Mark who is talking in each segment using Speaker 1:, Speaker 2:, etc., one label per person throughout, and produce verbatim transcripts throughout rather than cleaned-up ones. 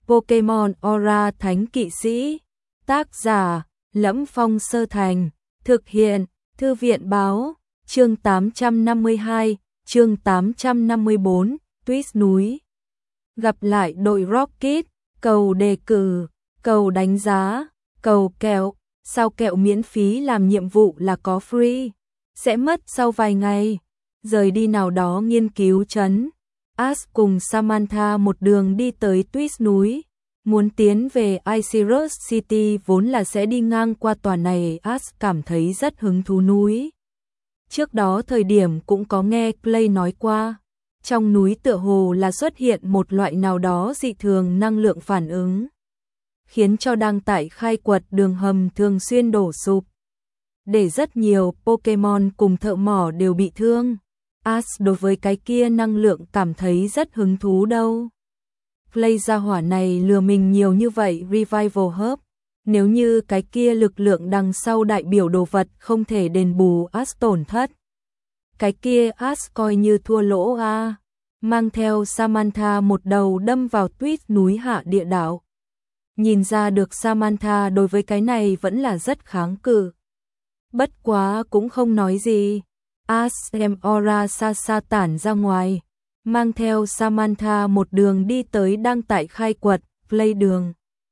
Speaker 1: Pokemon Aura Thánh Kỵ Sĩ. Tác giả: Lẫm Phong Sơ Thành. Thực hiện: Thư viện báo. Chương tám trăm năm mươi hai, chương tám trăm năm mươi bốn, Twist núi. Gặp lại đội Rocket, cầu đề cử, cầu đánh giá, cầu kẹo. Sao kẹo miễn phí làm nhiệm vụ là có free? Sẽ mất sau vài ngày. Rời đi nào đó nghiên cứu trấn. Ash cùng Samantha một đường đi tới Twist núi. Muốn tiến về Icarus City vốn là sẽ đi ngang qua tòa này. Ash cảm thấy rất hứng thú núi. Trước đó thời điểm cũng có nghe Clay nói qua. Trong núi tựa hồ là xuất hiện một loại nào đó dị thường năng lượng phản ứng, khiến cho đang tại khai quật đường hầm thường xuyên đổ sụp, để rất nhiều Pokemon cùng thợ mỏ đều bị thương. Ash đối với cái kia năng lượng cảm thấy rất hứng thú đâu. Clay gia hỏa này lừa mình nhiều như vậy. Revival Herb, nếu như cái kia lực lượng đằng sau đại biểu đồ vật không thể đền bù Ash tổn thất, cái kia Ash coi như thua lỗ a. À. Mang theo Samantha một đầu đâm vào Twist núi hạ địa đảo. Nhìn ra được Samantha đối với cái này vẫn là rất kháng cự. Bất quá cũng không nói gì. Ash xem Aura xa xa tản ra ngoài, mang theo Samantha một đường đi tới đang tại khai quật Clay đường.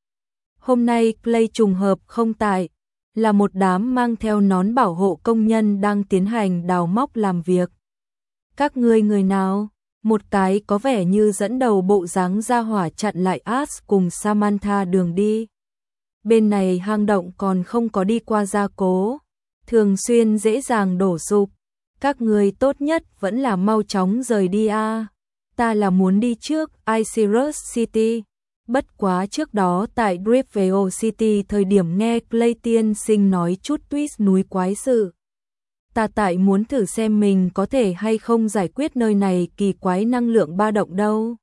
Speaker 1: Hôm nay Clay trùng hợp không tại, là một đám mang theo nón bảo hộ công nhân đang tiến hành đào móc làm việc. Các ngươi người nào? Một cái có vẻ như dẫn đầu bộ dáng ra hỏa chặn lại Ash cùng Samantha đường đi. Bên này hang động còn không có đi qua gia cố, thường xuyên dễ dàng đổ sụp. Các người tốt nhất vẫn là mau chóng rời đi a. À. Ta là muốn đi trước Icarus City. Bất quá trước đó tại Driftveil City thời điểm nghe Clay tiên sinh nói chút Twist núi quái sự. Ta tại muốn thử xem mình có thể hay không giải quyết nơi này kỳ quái năng lượng ba động đâu.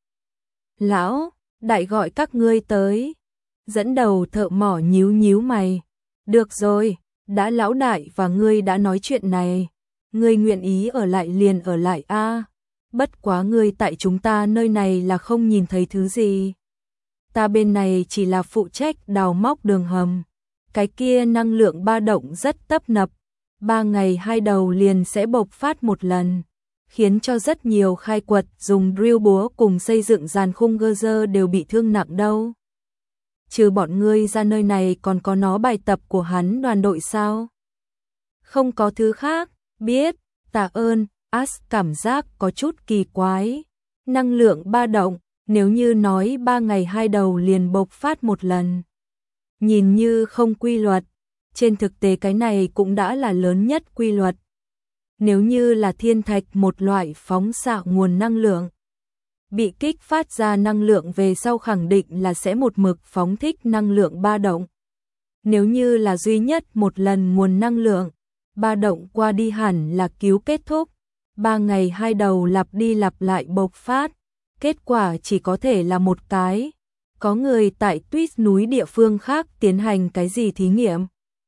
Speaker 1: Lão, đại gọi các ngươi tới. Dẫn đầu thợ mỏ nhíu nhíu mày. Được rồi, đã lão đại và ngươi đã nói chuyện này. Ngươi nguyện ý ở lại liền ở lại a. À. Bất quá ngươi tại chúng ta nơi này là không nhìn thấy thứ gì. Ta bên này chỉ là phụ trách đào móc đường hầm. Cái kia năng lượng ba động rất tấp nập. Ba ngày hai đầu liền sẽ bộc phát một lần, khiến cho rất nhiều khai quật dùng drill búa cùng xây dựng giàn khung gơ dơ đều bị thương nặng đâu. Trừ bọn ngươi ra nơi này còn có nó bài tập của hắn đoàn đội sao? Không có thứ khác, biết, tạ ơn. Ash cảm giác có chút kỳ quái. Năng lượng ba động, nếu như nói ba ngày hai đầu liền bộc phát một lần, nhìn như không quy luật. Trên thực tế cái này cũng đã là lớn nhất quy luật. Nếu như là thiên thạch một loại phóng xạ nguồn năng lượng, bị kích phát ra năng lượng về sau khẳng định là sẽ một mực phóng thích năng lượng ba động. Nếu như là duy nhất một lần nguồn năng lượng, ba động qua đi hẳn là cứu kết thúc. Ba ngày hai đầu lặp đi lặp lại bộc phát, kết quả chỉ có thể là một cái. Có người tại Twist núi địa phương khác tiến hành cái gì thí nghiệm?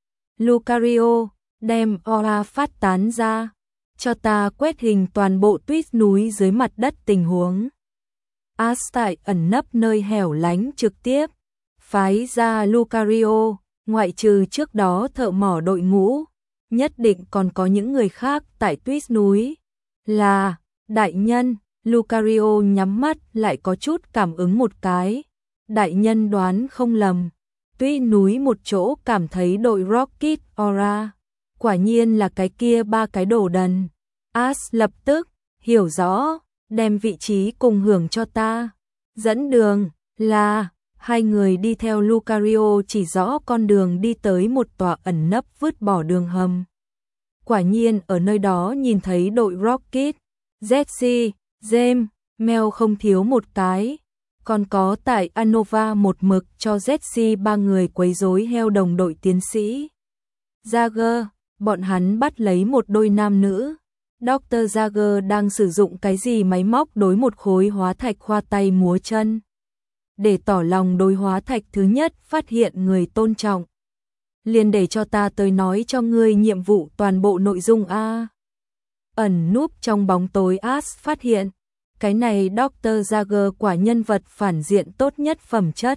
Speaker 1: Lucario, đem aura phát tán ra, cho ta quét hình toàn bộ Twist núi dưới mặt đất tình huống. Ash tại ẩn nấp nơi hẻo lánh trực tiếp phái ra Lucario, ngoại trừ trước đó thợ mỏ đội ngũ, nhất định còn có những người khác tại Twist núi. Là, đại nhân, Lucario nhắm mắt lại có chút cảm ứng một cái. Đại nhân đoán không lầm. Tuy núi một chỗ cảm thấy đội Rocket Aura, quả nhiên là cái kia ba cái đồ đần. Ash lập tức hiểu rõ, đem vị trí cùng hưởng cho ta. Dẫn đường là, hai người đi theo Lucario chỉ rõ con đường đi tới một tòa ẩn nấp vứt bỏ đường hầm. Quả nhiên ở nơi đó nhìn thấy đội Rocket, Jesse, James, Mel không thiếu một cái. Còn có tại Anova một mực cho Jesse ba người quấy rối heo đồng đội tiến sĩ. Jagger, bọn hắn bắt lấy một đôi nam nữ. doctor Jagger đang sử dụng cái gì máy móc đối một khối hóa thạch khoa tay múa chân. Để tỏ lòng đối hóa thạch thứ nhất phát hiện người tôn trọng. Liền để cho ta tới nói cho ngươi nhiệm vụ toàn bộ nội dung a. Ẩn núp trong bóng tối Ash phát hiện. Cái này doctor Jagger quả nhân vật phản diện tốt nhất phẩm chất.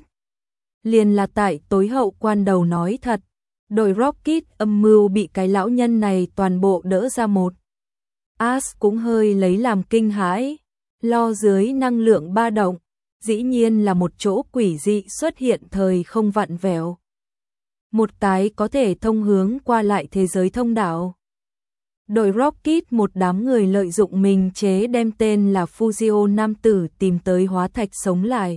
Speaker 1: Liền là tại tối hậu quan đầu nói thật, đội Rocket âm mưu bị cái lão nhân này toàn bộ đỡ ra một. Ash cũng hơi lấy làm kinh hãi, lo dưới năng lượng ba động, dĩ nhiên là một chỗ quỷ dị xuất hiện thời không vặn vẹo. Một cái có thể thông hướng qua lại thế giới thông đạo. Đội Rocket một đám người lợi dụng mình chế đem tên là Fuzio nam tử tìm tới hóa thạch sống lại.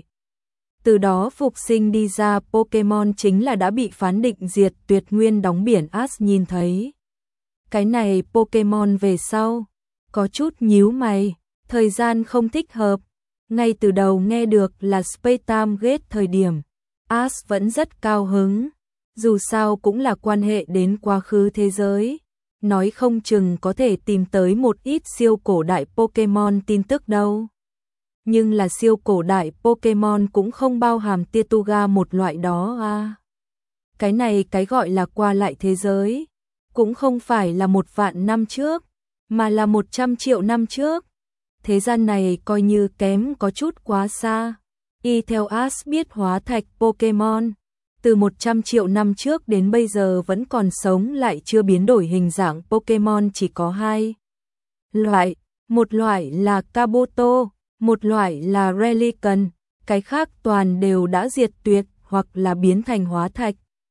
Speaker 1: Từ đó phục sinh đi ra Pokemon chính là đã bị phán định diệt tuyệt nguyên đóng biển. Ash nhìn thấy cái này Pokemon về sau, có chút nhíu mày, thời gian không thích hợp. Ngay từ đầu nghe được là Space Time Gate thời điểm, Ash vẫn rất cao hứng, dù sao cũng là quan hệ đến quá khứ thế giới, nói không chừng có thể tìm tới một ít siêu cổ đại Pokemon tin tức đâu. Nhưng là siêu cổ đại Pokemon cũng không bao hàm Tirtouga một loại đó à. Cái này cái gọi là qua lại thế giới, cũng không phải là một vạn năm trước, mà là một trăm triệu năm trước. Thế gian này coi như kém có chút quá xa. Y theo Ash biết hóa thạch Pokemon, từ một trăm triệu năm trước đến bây giờ vẫn còn sống lại chưa biến đổi hình dạng Pokemon chỉ có hai loại, một loại là Kabuto, một loại là Relican, cái khác toàn đều đã diệt tuyệt hoặc là biến thành hóa thạch.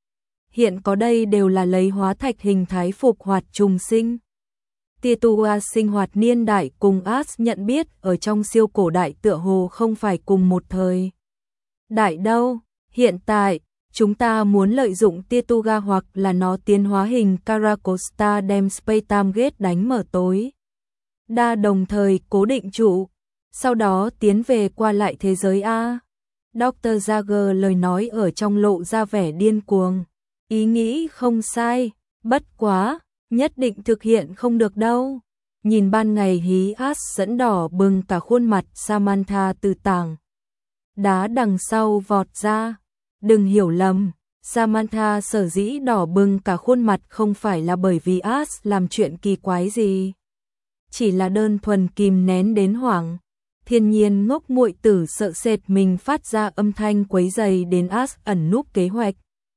Speaker 1: Hiện có đây đều là lấy hóa thạch hình thái phục hoạt trùng sinh. Tirtouga sinh hoạt niên đại cùng Ash nhận biết ở trong siêu cổ đại tựa hồ không phải cùng một thời đại đâu. Hiện tại, chúng ta muốn lợi dụng Tirtouga hoặc là nó tiến hóa hình Caracosta đem Space Time Gate đánh mở tối đa đồng thời cố định trụ, sau đó tiến về qua lại thế giới A. doctor Jagger lời nói ở trong lộ ra vẻ điên cuồng. Ý nghĩ không sai, bất quá, nhất định thực hiện không được đâu. Nhìn ban ngày hí Ash dẫn đỏ bừng cả khuôn mặt Samantha từ tảng đá đằng sau vọt ra. Đừng hiểu lầm, Samantha sở dĩ đỏ bừng cả khuôn mặt không phải là bởi vì Ash làm chuyện kỳ quái gì. Chỉ là đơn thuần kìm nén đến hoảng. Thiên nhiên ngốc muội tử sợ sệt mình phát ra âm thanh quấy rầy đến Ash ẩn núp kế hoạch.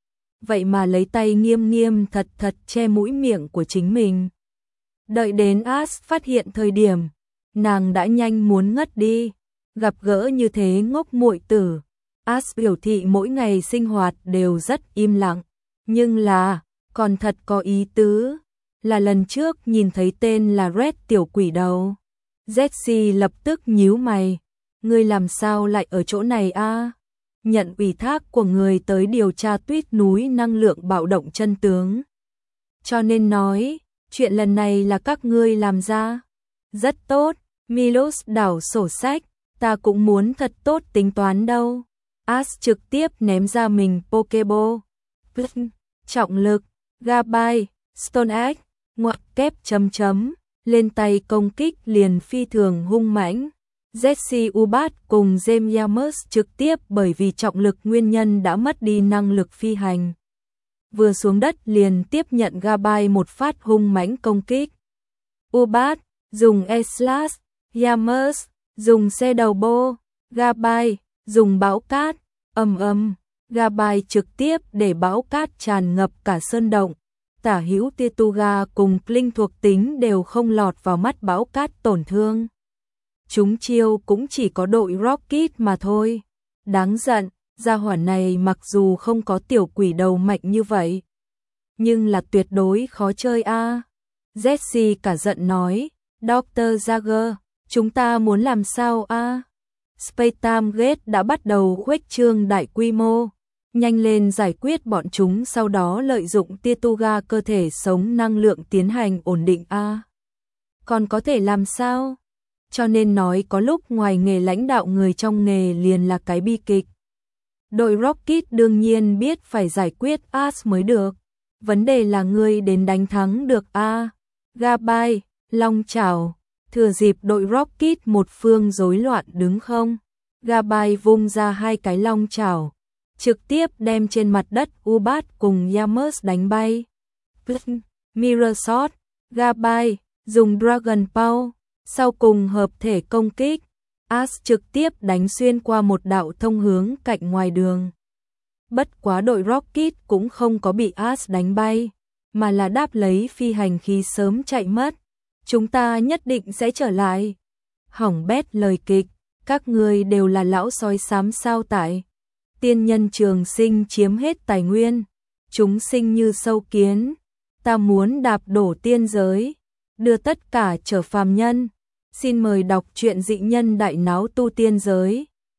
Speaker 1: Vậy mà lấy tay nghiêm nghiêm thật thật che mũi miệng của chính mình. Đợi đến Ash phát hiện thời điểm, nàng đã nhanh muốn ngất đi. Gặp gỡ như thế ngốc muội tử, Ash biểu thị mỗi ngày sinh hoạt đều rất im lặng. Nhưng là, còn thật có ý tứ, là lần trước nhìn thấy tên là Red tiểu quỷ đầu. Jessie lập tức nhíu mày, ngươi làm sao lại ở chỗ này a? Nhận ủy thác của người tới điều tra tuyết núi năng lượng bạo động chân tướng. Cho nên nói, chuyện lần này là các ngươi làm ra. Rất tốt, Milos đảo sổ sách, ta cũng muốn thật tốt tính toán đâu. Ash trực tiếp ném ra mình Pokeball. Trọng lực, Gabite, Stone Egg, ngoặc kép chấm chấm, lên tay công kích liền phi thường hung mãnh. Jesse Ubat cùng James Yamas trực tiếp bởi vì trọng lực nguyên nhân đã mất đi năng lực phi hành. Vừa xuống đất liền tiếp nhận Gabite một phát hung mãnh công kích. Ubat dùng E-Slash, Yamas dùng xe đầu bô, Gabite dùng bão cát, ầm ầm, Gabite trực tiếp để bão cát tràn ngập cả sơn động. Tả hữu Tirtouga cùng Kling thuộc tính đều không lọt vào mắt bão cát tổn thương. Chúng chiêu cũng chỉ có đội Rocket mà thôi. Đáng giận, gia hỏa này mặc dù không có tiểu quỷ đầu mạnh như vậy, nhưng là tuyệt đối khó chơi a. À. Jessie cả giận nói, doctor Jagger, chúng ta muốn làm sao a? À? Space Time Gate đã bắt đầu khuếch trương đại quy mô. Nhanh lên giải quyết bọn chúng sau đó lợi dụng Tirtouga cơ thể sống năng lượng tiến hành ổn định a. À. Còn có thể làm sao? Cho nên nói có lúc ngoài nghề lãnh đạo người trong nghề liền là cái bi kịch. Đội Rocket đương nhiên biết phải giải quyết Ash mới được. Vấn đề là ngươi đến đánh thắng được a. À. Gabite, long chảo, thừa dịp đội Rocket một phương rối loạn đứng không. Gabite vung ra hai cái long chảo, trực tiếp đem trên mặt đất Ubat cùng Yamas đánh bay. Mirror Shot, Gabite dùng Dragon Ball, sau cùng hợp thể công kích, As trực tiếp đánh xuyên qua một đạo thông hướng cạnh ngoài đường. Bất quá đội Rocket cũng không có bị As đánh bay, mà là đáp lấy phi hành khí sớm chạy mất. Chúng ta nhất định sẽ trở lại. Hỏng bét lời kịch, các ngươi đều là lão sói xám sao tại. Tiên nhân trường sinh chiếm hết tài nguyên, chúng sinh như sâu kiến. Ta muốn đạp đổ tiên giới, đưa tất cả trở phàm nhân. Xin mời đọc truyện Dị Nhân Đại Náo Tu Tiên Giới.